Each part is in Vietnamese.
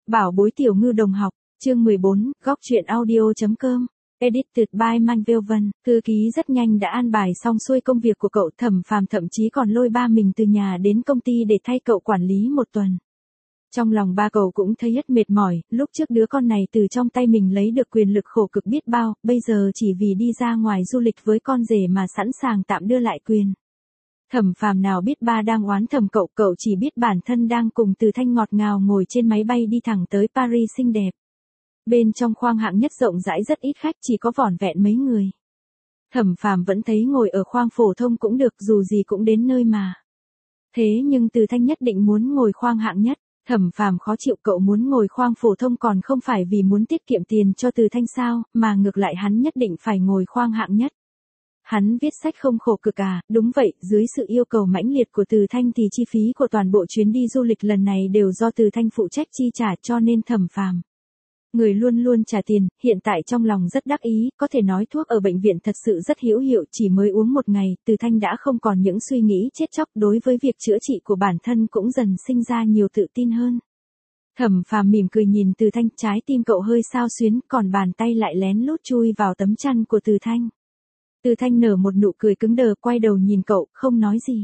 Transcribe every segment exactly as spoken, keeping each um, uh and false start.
Bảo bối tiểu ngư đồng học, chương mười bốn, góc truyện audio.com. Edited by Manvelvan. Thư ký rất nhanh đã an bài xong xuôi công việc của cậu. Thẩm Phàm thậm chí còn lôi ba mình từ nhà đến công ty để thay cậu quản lý một tuần. Trong lòng ba cậu cũng thấy rất mệt mỏi, lúc trước đứa con này từ trong tay mình lấy được quyền lực khổ cực biết bao, bây giờ chỉ vì đi ra ngoài du lịch với con rể mà sẵn sàng tạm đưa lại quyền. Thẩm Phàm nào biết ba đang oán thầm cậu, cậu chỉ biết bản thân đang cùng Từ Thanh ngọt ngào ngồi trên máy bay đi thẳng tới Paris xinh đẹp. Bên trong khoang hạng nhất rộng rãi rất ít khách, chỉ có vỏn vẹn mấy người. Thẩm Phàm vẫn thấy ngồi ở khoang phổ thông cũng được, dù gì cũng đến nơi mà. Thế nhưng Từ Thanh nhất định muốn ngồi khoang hạng nhất. Thẩm Phàm khó chịu, cậu muốn ngồi khoang phổ thông còn không phải vì muốn tiết kiệm tiền cho Từ Thanh sao, mà ngược lại hắn nhất định phải ngồi khoang hạng nhất. Hắn viết sách không khổ cực à? Đúng vậy, dưới sự yêu cầu mãnh liệt của Từ Thanh thì chi phí của toàn bộ chuyến đi du lịch lần này đều do Từ Thanh phụ trách chi trả, cho nên Thẩm Phàm, người luôn luôn trả tiền, hiện tại trong lòng rất đắc ý, có thể nói thuốc ở bệnh viện thật sự rất hữu hiệu, chỉ mới uống một ngày, Từ Thanh đã không còn những suy nghĩ chết chóc, đối với việc chữa trị của bản thân cũng dần sinh ra nhiều tự tin hơn. Thẩm Phàm mỉm cười nhìn Từ Thanh, trái tim cậu hơi xao xuyến, còn bàn tay lại lén lút chui vào tấm chăn của Từ Thanh. Từ Thanh nở một nụ cười cứng đờ, quay đầu nhìn cậu, không nói gì.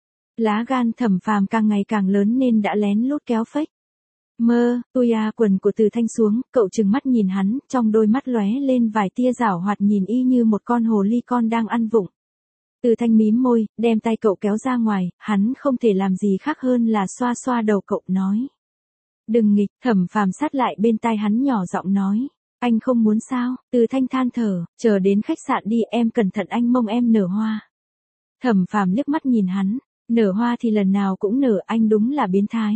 Lá gan Thẩm Phàm càng ngày càng lớn nên đã lén lút kéo phách. Mơ, tôi à, quần của Từ Thanh xuống, cậu trừng mắt nhìn hắn, trong đôi mắt lóe lên vài tia giảo hoạt, nhìn y như một con hồ ly con đang ăn vụng. Từ Thanh mím môi, đem tay cậu kéo ra ngoài, hắn không thể làm gì khác hơn là xoa xoa đầu cậu, nói. Đừng nghịch. Thẩm Phàm sát lại bên tai hắn nhỏ giọng nói. Anh không muốn sao? Từ Thanh than thở, chờ đến khách sạn đi, em cẩn thận anh mông em nở hoa. Thẩm Phàm liếc mắt nhìn hắn, nở hoa thì lần nào cũng nở, anh đúng là biến thái.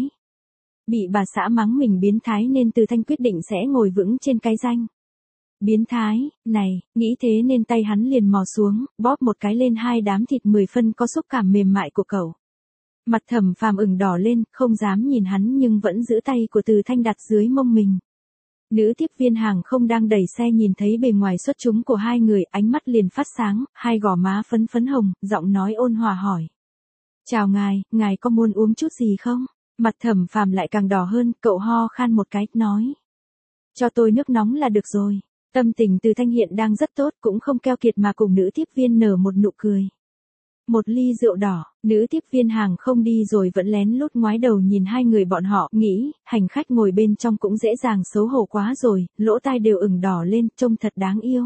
Bị bà xã mắng mình biến thái nên Từ Thanh quyết định sẽ ngồi vững trên cái danh biến thái này, nghĩ thế nên tay hắn liền mò xuống, bóp một cái lên hai đám thịt mười phân có xúc cảm mềm mại của cậu. Mặt Thẩm Phàm ửng đỏ lên, không dám nhìn hắn nhưng vẫn giữ tay của Từ Thanh đặt dưới mông mình. Nữ tiếp viên hàng không đang đẩy xe nhìn thấy bề ngoài xuất chúng của hai người, ánh mắt liền phát sáng, hai gò má phấn phấn hồng, giọng nói ôn hòa hỏi. Chào ngài, ngài có muốn uống chút gì không? Mặt Thẩm Phàm lại càng đỏ hơn, cậu ho khan một cái, nói. Cho tôi nước nóng là được rồi. Tâm tình Từ Thanh hiện đang rất tốt, cũng không keo kiệt mà cùng nữ tiếp viên nở một nụ cười. Một ly rượu đỏ, nữ tiếp viên hàng không đi rồi vẫn lén lút ngoái đầu nhìn hai người bọn họ, nghĩ, hành khách ngồi bên trong cũng dễ dàng xấu hổ quá rồi, lỗ tai đều ửng đỏ lên, trông thật đáng yêu.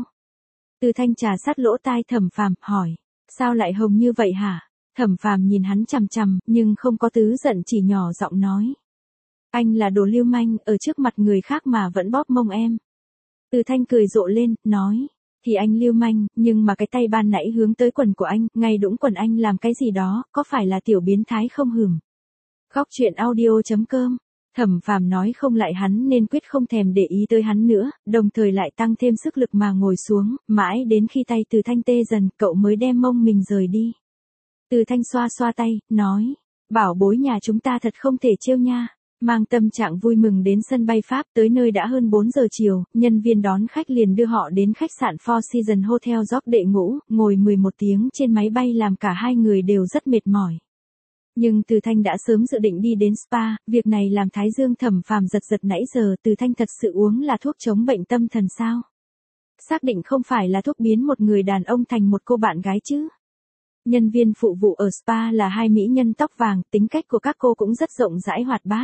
Từ Thanh trà sát lỗ tai Thẩm Phàm, hỏi, sao lại hồng như vậy hả? Thẩm Phàm nhìn hắn chằm chằm, nhưng không có tứ giận, chỉ nhỏ giọng nói. Anh là đồ lưu manh, ở trước mặt người khác mà vẫn bóp mông em. Từ Thanh cười rộ lên, nói. Thì anh lưu manh, nhưng mà cái tay ban nãy hướng tới quần của anh, ngay đũng quần anh làm cái gì đó, có phải là tiểu biến thái không hửm? Góc truyện audio.com. Thẩm Phàm nói không lại hắn nên quyết không thèm để ý tới hắn nữa, đồng thời lại tăng thêm sức lực mà ngồi xuống, mãi đến khi tay Từ Thanh tê dần, cậu mới đem mông mình rời đi. Từ Thanh xoa xoa tay, nói. Bảo bối nhà chúng ta thật không thể trêu nha. Mang tâm trạng vui mừng đến sân bay Pháp, tới nơi đã hơn bốn giờ chiều, nhân viên đón khách liền đưa họ đến khách sạn Four Seasons Hotel York đệ ngũ, ngồi mười một tiếng trên máy bay làm cả hai người đều rất mệt mỏi. Nhưng Từ Thanh đã sớm dự định đi đến spa, việc này làm thái dương Thẩm Phàm giật giật nãy giờ. Từ Thanh thật sự uống là thuốc chống bệnh tâm thần sao? Xác định không phải là thuốc biến một người đàn ông thành một cô bạn gái chứ? Nhân viên phụ vụ ở spa là hai mỹ nhân tóc vàng, tính cách của các cô cũng rất rộng rãi hoạt bát.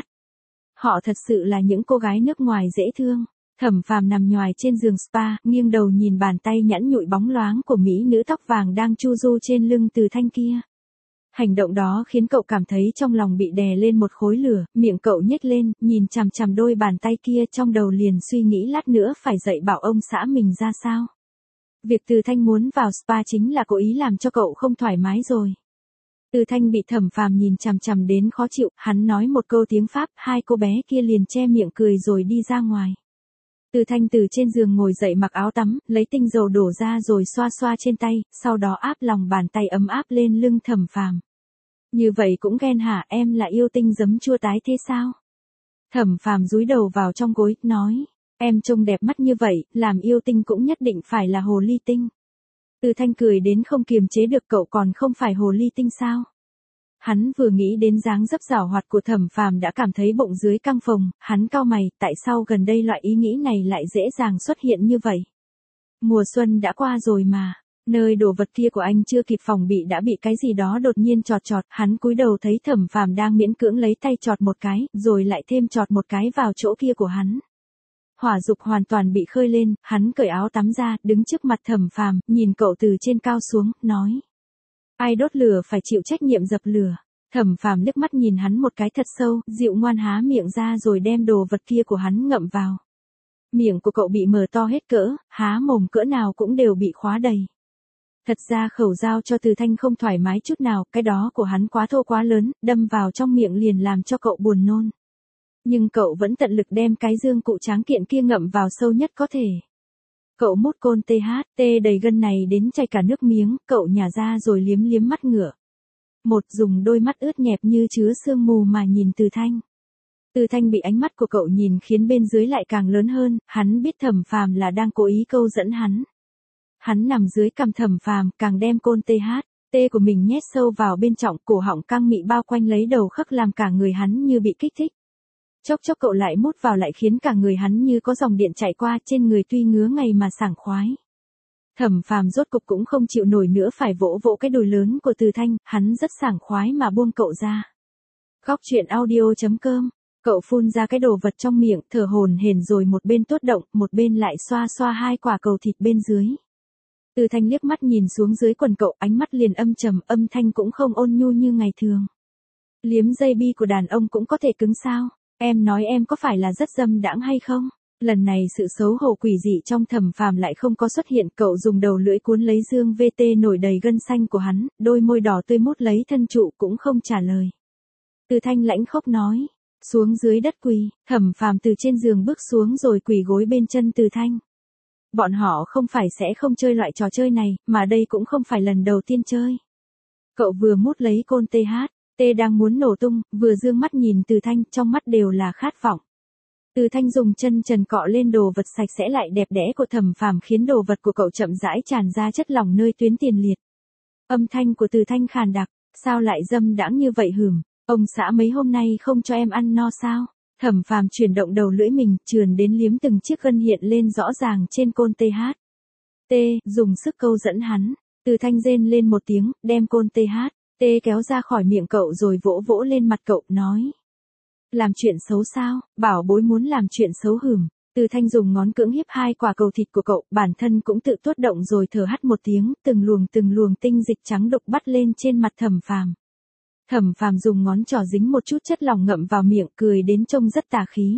Họ thật sự là những cô gái nước ngoài dễ thương. Thẩm Phàm nằm nhoài trên giường spa, nghiêng đầu nhìn bàn tay nhẵn nhụi bóng loáng của mỹ nữ tóc vàng đang chu du trên lưng Từ Thanh kia. Hành động đó khiến cậu cảm thấy trong lòng bị đè lên một khối lửa, miệng cậu nhếch lên, nhìn chằm chằm đôi bàn tay kia, trong đầu liền suy nghĩ lát nữa phải dạy bảo ông xã mình ra sao. Việc Từ Thanh muốn vào spa chính là cố ý làm cho cậu không thoải mái rồi. Từ Thanh bị Thẩm Phàm nhìn chằm chằm đến khó chịu, hắn nói một câu tiếng Pháp, hai cô bé kia liền che miệng cười rồi đi ra ngoài. Từ Thanh từ trên giường ngồi dậy mặc áo tắm, lấy tinh dầu đổ ra rồi xoa xoa trên tay, sau đó áp lòng bàn tay ấm áp lên lưng Thẩm Phàm. Như vậy cũng ghen hả, em là yêu tinh giấm chua tái thế sao? Thẩm Phàm dúi đầu vào trong gối, nói. Em trông đẹp mắt như vậy, làm yêu tinh cũng nhất định phải là hồ ly tinh. Từ Thanh cười đến không kiềm chế được, cậu còn không phải hồ ly tinh sao? Hắn vừa nghĩ đến dáng dấp giảo hoạt của Thẩm Phàm đã cảm thấy bụng dưới căng phồng, hắn cau mày, tại sao gần đây loại ý nghĩ này lại dễ dàng xuất hiện như vậy? Mùa xuân đã qua rồi mà, nơi đồ vật kia của anh chưa kịp phòng bị đã bị cái gì đó đột nhiên chọt chọt, hắn cúi đầu thấy Thẩm Phàm đang miễn cưỡng lấy tay chọt một cái, rồi lại thêm chọt một cái vào chỗ kia của hắn. Hỏa dục hoàn toàn bị khơi lên, hắn cởi áo tắm ra, đứng trước mặt Thẩm Phàm, nhìn cậu từ trên cao xuống, nói: ai đốt lửa phải chịu trách nhiệm dập lửa. Thẩm Phàm liếc mắt nhìn hắn một cái thật sâu, dịu ngoan há miệng ra rồi đem đồ vật kia của hắn ngậm vào. Miệng của cậu bị mở to hết cỡ, há mồm cỡ nào cũng đều bị khóa đầy. Thật ra khẩu dao cho Từ Thanh không thoải mái chút nào, cái đó của hắn quá thô quá lớn, đâm vào trong miệng liền làm cho cậu buồn nôn. Nhưng cậu vẫn tận lực đem cái dương cụ tráng kiện kia ngậm vào sâu nhất có thể. Cậu mút côn tê hát tê đầy gân này đến chảy cả nước miếng, cậu nhả ra rồi liếm liếm mắt ngựa. Một dùng đôi mắt ướt nhẹp như chứa sương mù mà nhìn Từ Thanh. Từ Thanh bị ánh mắt của cậu nhìn khiến bên dưới lại càng lớn hơn, hắn biết Thẩm Phàm là đang cố ý câu dẫn hắn. Hắn nằm dưới cằm Thẩm Phàm, càng đem côn tê hát tê của mình nhét sâu vào bên trọng, cổ họng căng mị bao quanh lấy đầu khấc làm cả người hắn như bị kích thích. Chốc chốc cậu lại mút vào lại khiến cả người hắn như có dòng điện chạy qua, trên người tuy ngứa ngày mà sảng khoái. Thẩm Phàm rốt cục cũng không chịu nổi nữa phải vỗ vỗ cái đùi lớn của Từ Thanh, hắn rất sảng khoái mà buông cậu ra. Góc truyện audio chấm com, cậu phun ra cái đồ vật trong miệng, thở hổn hển rồi một bên tuốt động, một bên lại xoa xoa hai quả cầu thịt bên dưới. Từ Thanh liếc mắt nhìn xuống dưới quần cậu, ánh mắt liền âm trầm, âm thanh cũng không ôn nhu như ngày thường. Liếm dây bi của đàn ông cũng có thể cứng sao? Em nói em có phải là rất dâm đãng hay không? Lần này sự xấu hổ quỷ dị trong Thẩm Phàm lại không có xuất hiện, cậu dùng đầu lưỡi cuốn lấy dương vê tê nổi đầy gân xanh của hắn, đôi môi đỏ tươi mút lấy thân trụ cũng không trả lời. Từ Thanh lãnh khốc nói, xuống dưới đất quỳ. Thẩm Phàm từ trên giường bước xuống rồi quỳ gối bên chân Từ Thanh. Bọn họ không phải sẽ không chơi loại trò chơi này, mà đây cũng không phải lần đầu tiên chơi. Cậu vừa mút lấy côn tê hát tê đang muốn nổ tung, vừa dương mắt nhìn Từ Thanh, trong mắt đều là khát vọng. Từ Thanh dùng chân trần cọ lên đồ vật sạch sẽ lại đẹp đẽ của Thẩm Phàm khiến đồ vật của cậu chậm rãi tràn ra chất lỏng nơi tuyến tiền liệt. Âm thanh của Từ Thanh khàn đặc, sao lại dâm đãng như vậy hửm, ông xã mấy hôm nay không cho em ăn no sao? Thẩm Phàm chuyển động đầu lưỡi mình, trườn đến liếm từng chiếc gân hiện lên rõ ràng trên côn tê hát tê, dùng sức câu dẫn hắn. Từ Thanh rên lên một tiếng, đem côn tê hát tê kéo ra khỏi miệng cậu rồi vỗ vỗ lên mặt cậu, nói. Làm chuyện xấu sao, bảo bối muốn làm chuyện xấu hửm. Từ Thanh dùng ngón cưỡng hiếp hai quả cầu thịt của cậu, bản thân cũng tự tuốt động rồi thở hắt một tiếng, từng luồng từng luồng tinh dịch trắng đục bắt lên trên mặt Thẩm Phàm. Thẩm Phàm dùng ngón trỏ dính một chút chất lỏng ngậm vào miệng, cười đến trông rất tà khí.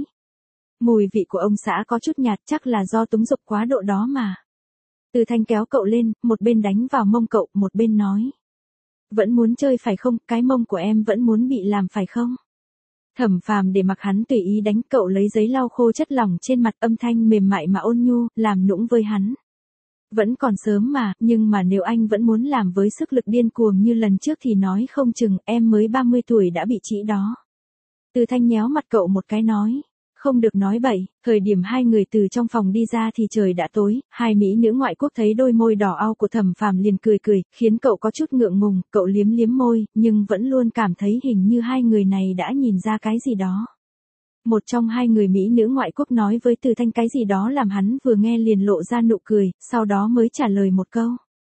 Mùi vị của ông xã có chút nhạt, chắc là do túng dục quá độ đó mà. Từ Thanh kéo cậu lên, một bên đánh vào mông cậu, một bên nói. Vẫn muốn chơi phải không, cái mông của em vẫn muốn bị làm phải không? Thẩm Phàm để mặc hắn tùy ý đánh, cậu lấy giấy lau khô chất lỏng trên mặt, âm thanh mềm mại mà ôn nhu, làm nũng với hắn. Vẫn còn sớm mà, nhưng mà nếu anh vẫn muốn làm với sức lực điên cuồng như lần trước thì nói không chừng em mới ba mươi tuổi đã bị trĩ đó. Từ Thanh nhéo mặt cậu một cái nói. Không được nói bậy. Thời điểm hai người từ trong phòng đi ra thì trời đã tối, hai mỹ nữ ngoại quốc thấy đôi môi đỏ au của Thẩm Phàm liền cười cười, khiến cậu có chút ngượng ngùng, cậu liếm liếm môi, nhưng vẫn luôn cảm thấy hình như hai người này đã nhìn ra cái gì đó. Một trong hai người mỹ nữ ngoại quốc nói với Từ Thanh cái gì đó làm hắn vừa nghe liền lộ ra nụ cười, sau đó mới trả lời một câu.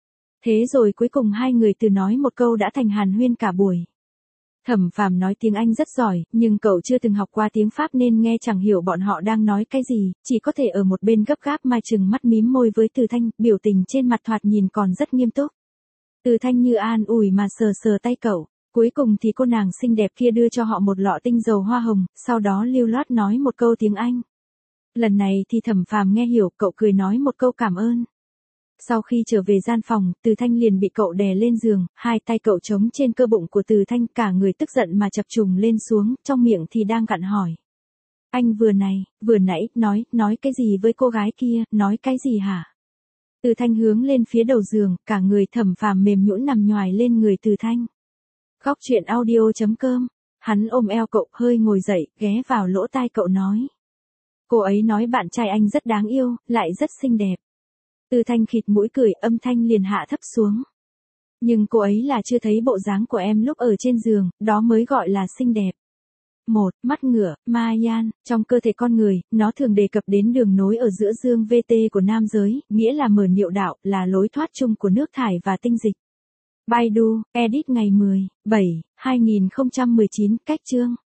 Thế rồi cuối cùng hai người từ nói một câu đã thành hàn huyên cả buổi. Thẩm Phàm nói tiếng Anh rất giỏi, nhưng cậu chưa từng học qua tiếng Pháp nên nghe chẳng hiểu bọn họ đang nói cái gì, chỉ có thể ở một bên gấp gáp mà trừng mắt mím môi với Từ Thanh, biểu tình trên mặt thoạt nhìn còn rất nghiêm túc. Từ Thanh như an ủi mà sờ sờ tay cậu, cuối cùng thì cô nàng xinh đẹp kia đưa cho họ một lọ tinh dầu hoa hồng, sau đó lưu loát nói một câu tiếng Anh. Lần này thì Thẩm Phàm nghe hiểu, cậu cười nói một câu cảm ơn. Sau khi trở về gian phòng, Từ Thanh liền bị cậu đè lên giường, hai tay cậu chống trên cơ bụng của Từ Thanh, cả người tức giận mà chập trùng lên xuống, trong miệng thì đang gặn hỏi. Anh vừa này, vừa nãy, nói, nói cái gì với cô gái kia, nói cái gì hả? Từ Thanh hướng lên phía đầu giường, cả người Thẩm Phàm mềm nhũn nằm nhoài lên người Từ Thanh. Góc truyện audio chấm com, hắn ôm eo cậu, hơi ngồi dậy, ghé vào lỗ tai cậu nói. Cô ấy nói bạn trai anh rất đáng yêu, lại rất xinh đẹp. Từ Thanh khịt mũi cười, âm thanh liền hạ thấp xuống. Nhưng cô ấy là chưa thấy bộ dáng của em lúc ở trên giường, đó mới gọi là xinh đẹp. một. Mắt ngựa, Mayan, trong cơ thể con người, nó thường đề cập đến đường nối ở giữa dương vê tê của nam giới, nghĩa là mở niệu đạo, là lối thoát chung của nước thải và tinh dịch. Baidu, edit ngày mười, bảy, hai nghìn không trăm mười chín, cách chương.